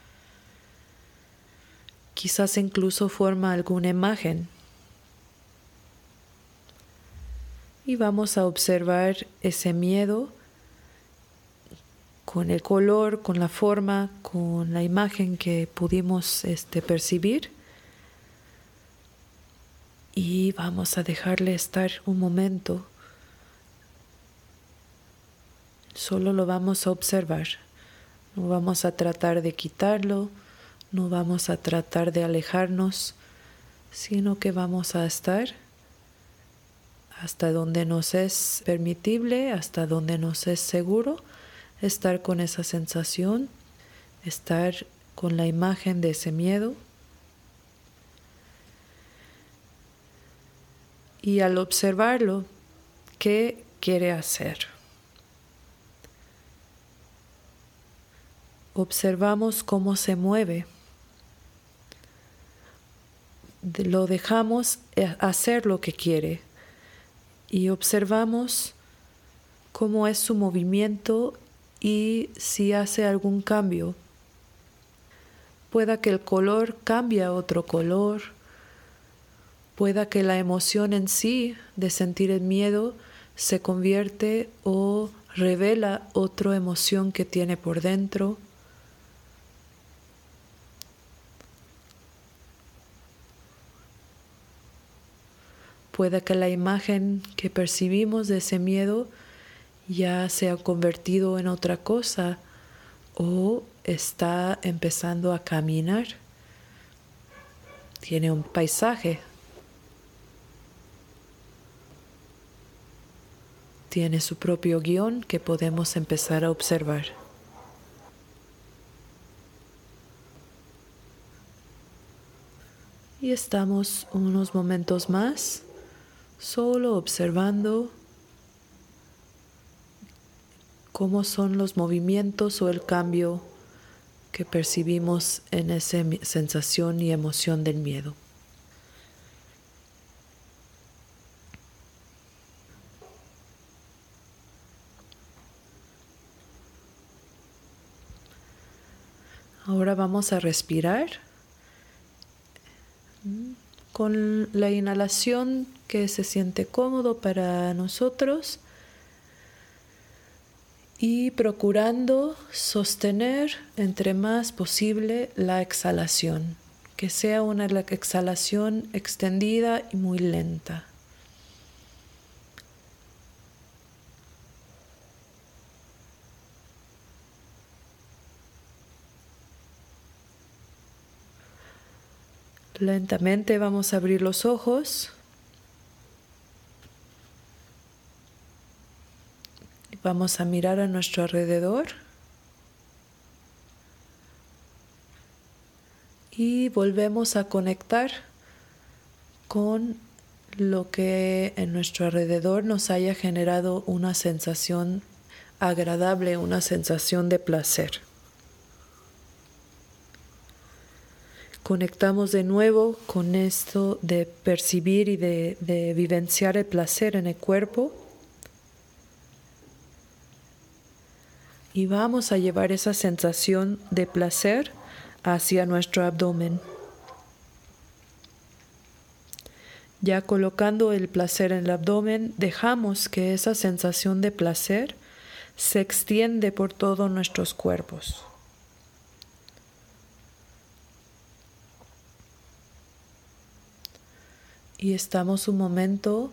Quizás incluso forma alguna imagen. Y vamos a observar ese miedo con el color, con la forma, con la imagen que pudimos este, percibir. Y vamos a dejarle estar un momento. Solo lo vamos a observar. No vamos a tratar de quitarlo, no vamos a tratar de alejarnos, sino que vamos a estar hasta donde nos es permitible, hasta donde nos es seguro, estar con esa sensación, estar con la imagen de ese miedo. Y al observarlo, ¿qué quiere hacer? Observamos cómo se mueve. Lo dejamos hacer lo que quiere y observamos cómo es su movimiento y si hace algún cambio. Pueda que el color cambie a otro color, pueda que la emoción en sí de sentir el miedo se convierte o revela otra emoción que tiene por dentro. Puede que la imagen que percibimos de ese miedo ya se ha convertido en otra cosa o está empezando a caminar. tiene un paisaje, tiene su propio guión que podemos empezar a observar. Y estamos unos momentos más solo observando cómo son los movimientos o el cambio que percibimos en esa sensación y emoción del miedo. Ahora vamos a respirar con la inhalación que se siente cómodo para nosotros y procurando sostener entre más posible la exhalación, que sea una exhalación extendida y muy lenta. Lentamente vamos a abrir los ojos y vamos a mirar a nuestro alrededor y volvemos a conectar con lo que en nuestro alrededor nos haya generado una sensación agradable, una sensación de placer. Conectamos de nuevo con esto de percibir y de, de vivenciar el placer en el cuerpo. Y vamos a llevar esa sensación de placer hacia nuestro abdomen. Ya colocando el placer en el abdomen, dejamos que esa sensación de placer se extiende por todos nuestros cuerpos. Y estamos un momento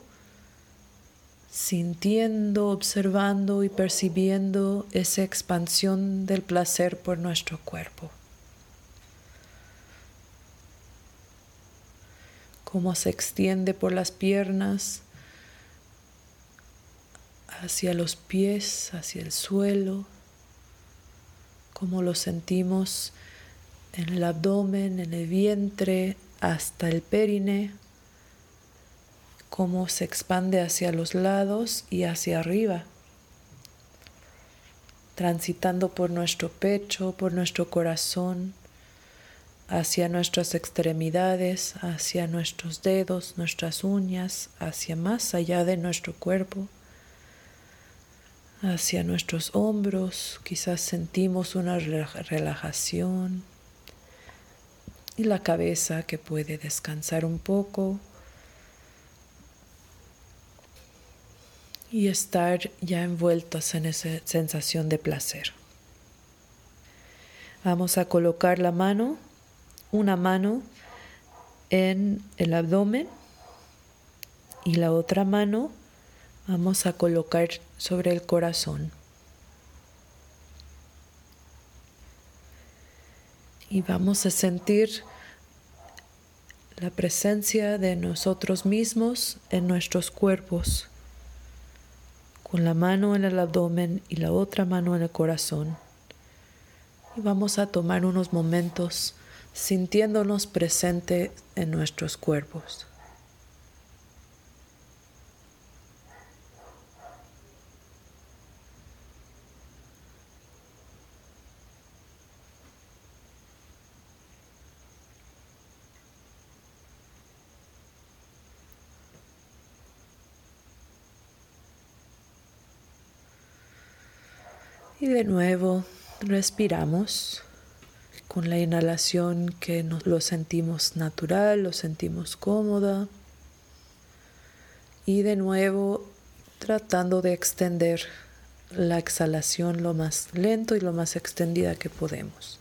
sintiendo, observando y percibiendo esa expansión del placer por nuestro cuerpo. Cómo se extiende por las piernas, hacia los pies, hacia el suelo. Cómo lo sentimos en el abdomen, en el vientre, hasta el périneo. Cómo se expande hacia los lados y hacia arriba, transitando por nuestro pecho, por nuestro corazón, hacia nuestras extremidades, hacia nuestros dedos, nuestras uñas, hacia más allá de nuestro cuerpo, hacia nuestros hombros. Quizás sentimos una relajación y la cabeza que puede descansar un poco. Y estar ya envueltos en esa sensación de placer. Vamos a colocar la mano, una mano en el abdomen y la otra mano vamos a colocar sobre el corazón. Y vamos a sentir la presencia de nosotros mismos en nuestros cuerpos. Con la mano en el abdomen y la otra mano en el corazón. Y vamos a tomar unos momentos sintiéndonos presentes en nuestros cuerpos. Y de nuevo respiramos con la inhalación que nos lo sentimos natural, lo sentimos cómoda. Y de nuevo tratando de extender la exhalación lo más lento y lo más extendida que podemos.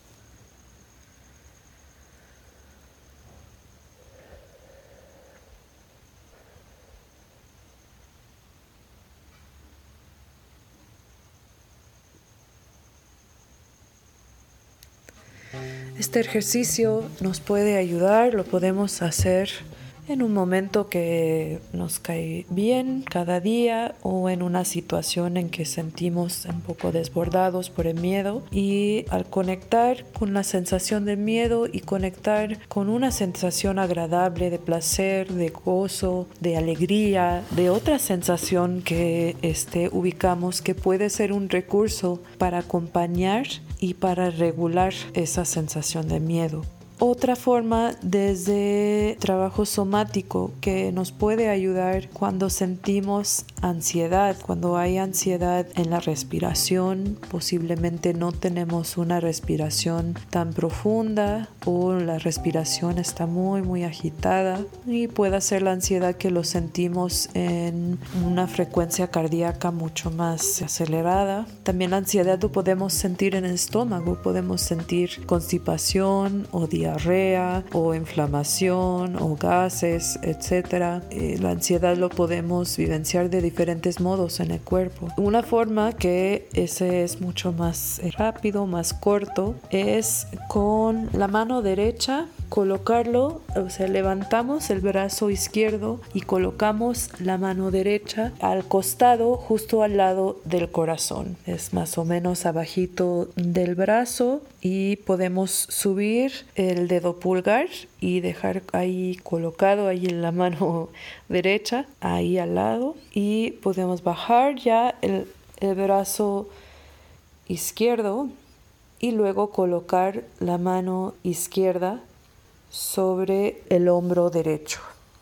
Este ejercicio nos puede ayudar, lo podemos hacer en un momento que nos cae bien cada día o en una situación en que sentimos un poco desbordados por el miedo, y al conectar con la sensación de miedo y conectar con una sensación agradable de placer, de gozo, de alegría, de otra sensación que este, ubicamos que puede ser un recurso para acompañar y para regular esa sensación de miedo. Otra forma desde trabajo somático que nos puede ayudar cuando sentimos ansiedad, cuando hay ansiedad en la respiración, posiblemente no tenemos una respiración tan profunda o la respiración está muy muy agitada, y puede ser la ansiedad que lo sentimos en una frecuencia cardíaca mucho más acelerada. También la ansiedad lo podemos sentir en el estómago, podemos sentir constipación o diarrea o inflamación o gases, etcétera. Eh, la ansiedad lo podemos vivenciar de diferentes modos en el cuerpo. Una forma que ese es mucho más rápido, más corto, es con la mano derecha colocarlo, o sea, levantamos el brazo izquierdo y colocamos la mano derecha al costado, justo al lado del corazón. Es más o menos abajito del brazo, y podemos subir el dedo pulgar y dejar ahí colocado ahí en la mano derecha, ahí al lado, y podemos bajar ya el, el brazo izquierdo y luego colocar la mano izquierda sobre el hombro derecho,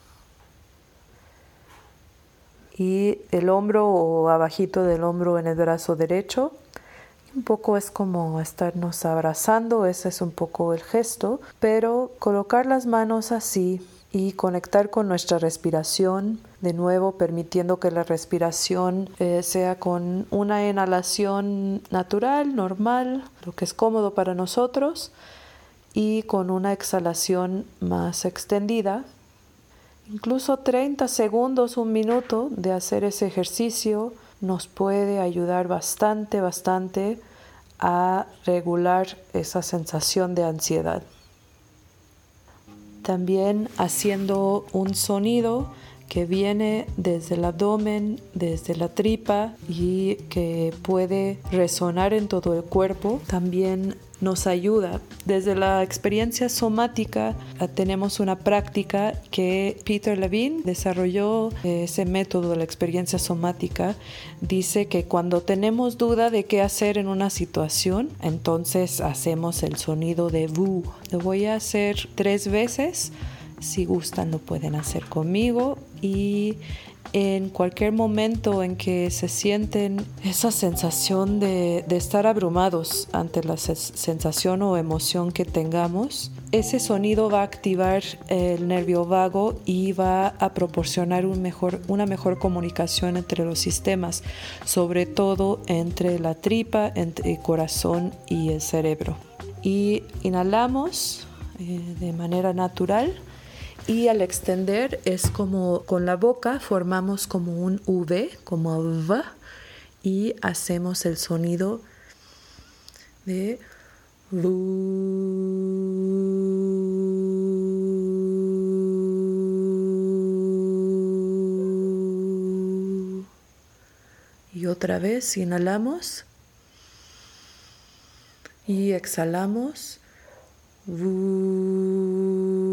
y el hombro o abajito del hombro en el brazo derecho. Un poco es como estarnos abrazando, ese es un poco el gesto, pero colocar las manos así y conectar con nuestra respiración, de nuevo permitiendo que la respiración eh, sea con una inhalación natural, normal, lo que es cómodo para nosotros, y con una exhalación más extendida. Incluso treinta segundos, un minuto de hacer ese ejercicio nos puede ayudar bastante, bastante a regular esa sensación de ansiedad. También haciendo un sonido que viene desde el abdomen, desde la tripa, y que puede resonar en todo el cuerpo, también nos ayuda. Desde la experiencia somática tenemos una práctica que Peter Levine desarrolló, ese método de la experiencia somática. Dice que cuando tenemos duda de qué hacer en una situación, entonces hacemos el sonido de vu. Lo voy a hacer tres veces. Si gustan lo pueden hacer conmigo, y en cualquier momento en que se sienten esa sensación de, de estar abrumados ante la sensación o emoción que tengamos, ese sonido va a activar el nervio vago y va a proporcionar un mejor, una mejor comunicación entre los sistemas, sobre todo entre la tripa, entre el corazón y el cerebro. Y inhalamos eh, de manera natural. Y al extender es como con la boca formamos como un V, como V, y hacemos el sonido de vu. Y otra vez inhalamos y exhalamos. Vu.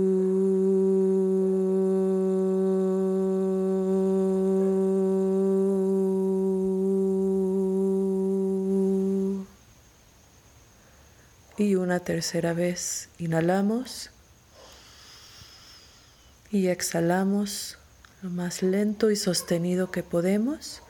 Y una tercera vez inhalamos y exhalamos lo más lento y sostenido que podemos.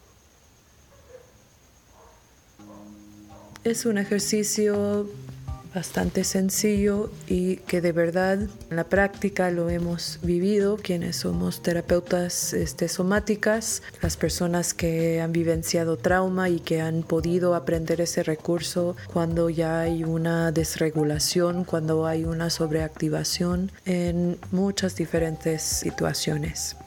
Es un ejercicio bastante sencillo y que de verdad en la práctica lo hemos vivido quienes somos terapeutas este, somáticas, las personas que han vivenciado trauma y que han podido aprender ese recurso cuando ya hay una desregulación, cuando hay una sobreactivación en muchas diferentes situaciones.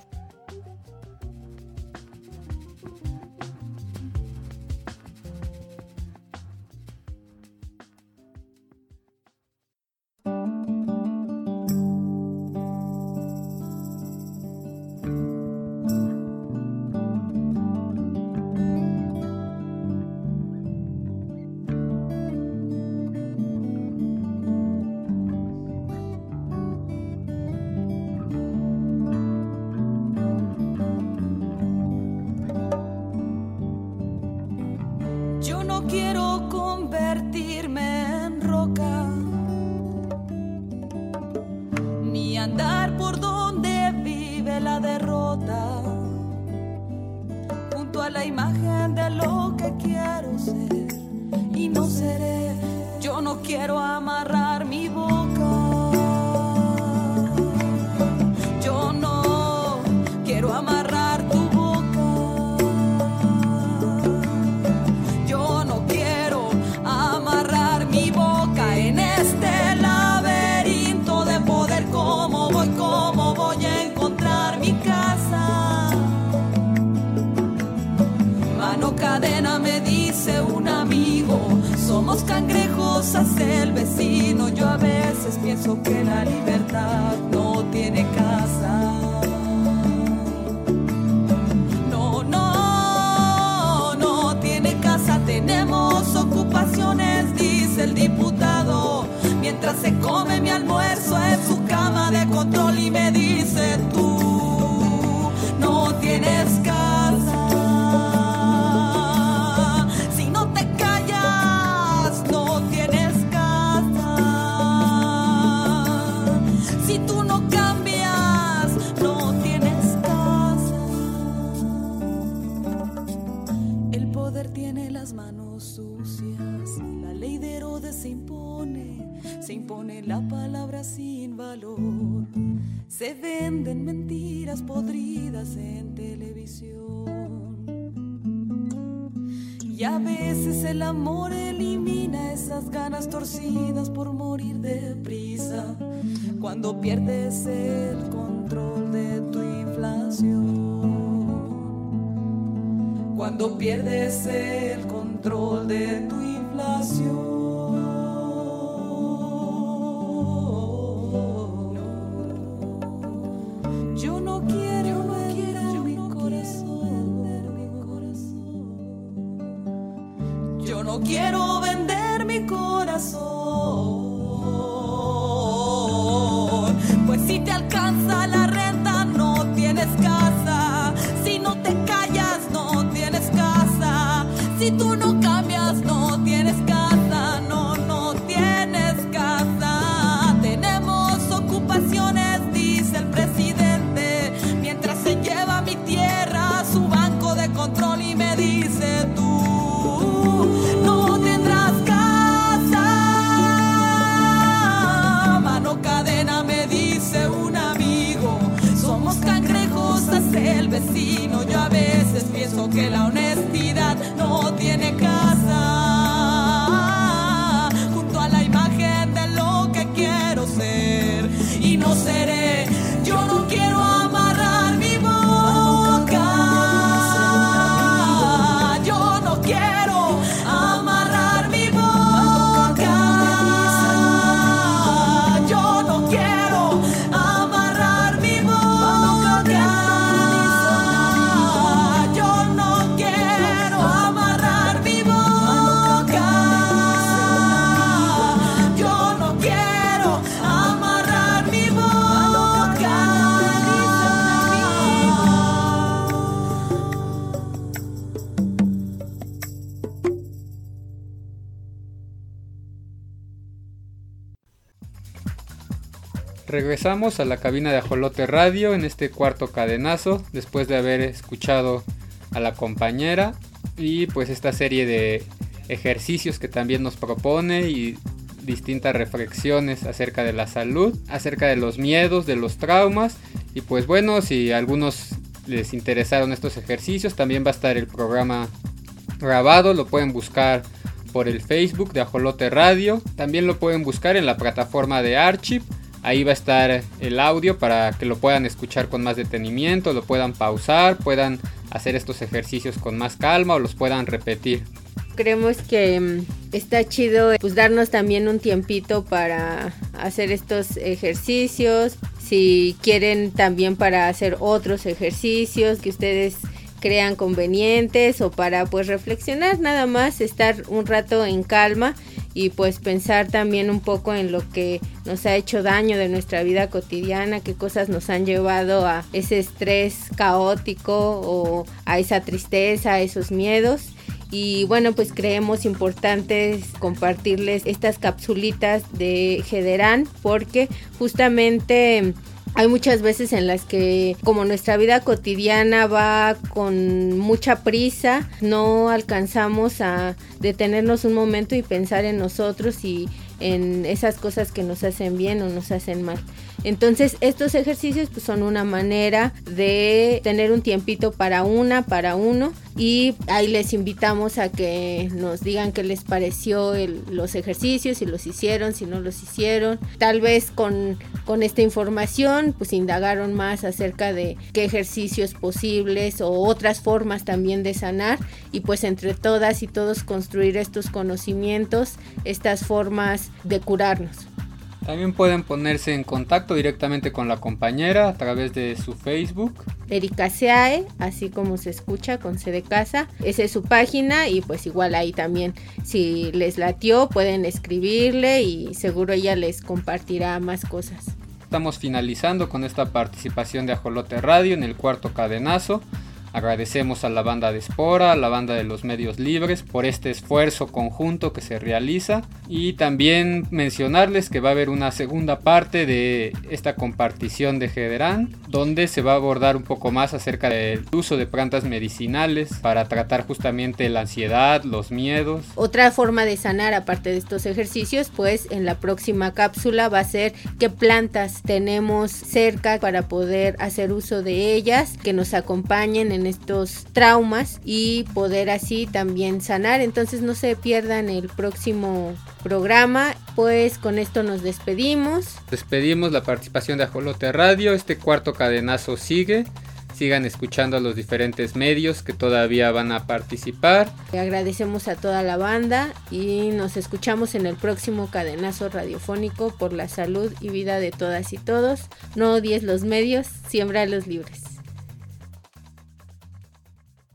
Y a veces el amor elimina esas ganas torcidas por morir deprisa. Cuando pierdes el control de tu inflación. Cuando pierdes el control de tu inflación. Yo no quiero, yo no quiero mi corazón. Yo no quiero vender mi corazón. Pues si te alcanza la renta no tienes casa. Si no te callas no tienes casa. Si tú no cambias no tienes casa. No, no tienes casa. Tenemos ocupaciones, dice el presidente, mientras se lleva mi tierra a su banco de control y me dice tú. El vecino, yo a veces pienso que la honestidad no tiene casa junto a la imagen de lo que quiero ser y no seré. Yo no quiero amarrar mi boca, yo no quiero amarrar mi boca, yo no quiero amarrar mi boca. Regresamos a la cabina de Ajolote Radio en este cuarto cadenazo, después de haber escuchado a la compañera y pues esta serie de ejercicios que también nos propone y distintas reflexiones acerca de la salud, acerca de los miedos, de los traumas. Y pues bueno, si a algunos les interesaron estos ejercicios, también va a estar el programa grabado, lo pueden buscar por el Facebook de Ajolote Radio, también lo pueden buscar en la plataforma de Archive. Ahí va a estar el audio para que lo puedan escuchar con más detenimiento, lo puedan pausar, puedan hacer estos ejercicios con más calma o los puedan repetir. Creemos que um, está chido pues darnos también un tiempito para hacer estos ejercicios. Si quieren también para hacer otros ejercicios que ustedes crean convenientes o para pues reflexionar, nada más estar un rato en calma y pues pensar también un poco en lo que nos ha hecho daño de nuestra vida cotidiana, qué cosas nos han llevado a ese estrés caótico o a esa tristeza, a esos miedos. Y bueno, pues creemos importante compartirles estas capsulitas de Gederán porque justamente hay muchas veces en las que, como nuestra vida cotidiana va con mucha prisa, no alcanzamos a detenernos un momento y pensar en nosotros y en esas cosas que nos hacen bien o nos hacen mal. Entonces estos ejercicios pues, son una manera de tener un tiempito para una, para uno, y ahí les invitamos a que nos digan qué les pareció el, los ejercicios, si los hicieron, si no los hicieron. Tal vez con, con esta información pues indagaron más acerca de qué ejercicios posibles o otras formas también de sanar, y pues entre todas y todos construir estos conocimientos, estas formas de curarnos. También pueden ponerse en contacto directamente con la compañera a través de su Facebook. Erika Seae, así como se escucha, con C de casa. Esa es su página y pues igual ahí también, si les latió, pueden escribirle y seguro ella les compartirá más cosas. Estamos finalizando con esta participación de Ajolote Radio en el cuarto cadenazo. Agradecemos a la banda de Espora, a la banda de los medios libres por este esfuerzo conjunto que se realiza, y también mencionarles que va a haber una segunda parte de esta compartición de Gederán, donde se va a abordar un poco más acerca del uso de plantas medicinales para tratar justamente la ansiedad, los miedos. Otra forma de sanar aparte de estos ejercicios, pues en la próxima cápsula va a ser qué plantas tenemos cerca para poder hacer uso de ellas, que nos acompañen en en estos traumas y poder así también sanar. Entonces no se pierdan el próximo programa. Pues con esto nos despedimos. Despedimos la participación de Ajolote Radio. Este cuarto cadenazo sigue. Sigan escuchando a los diferentes medios que todavía van a participar. Agradecemos a toda la banda y nos escuchamos en el próximo cadenazo radiofónico por la salud y vida de todas y todos. No odies los medios, siembra los libres.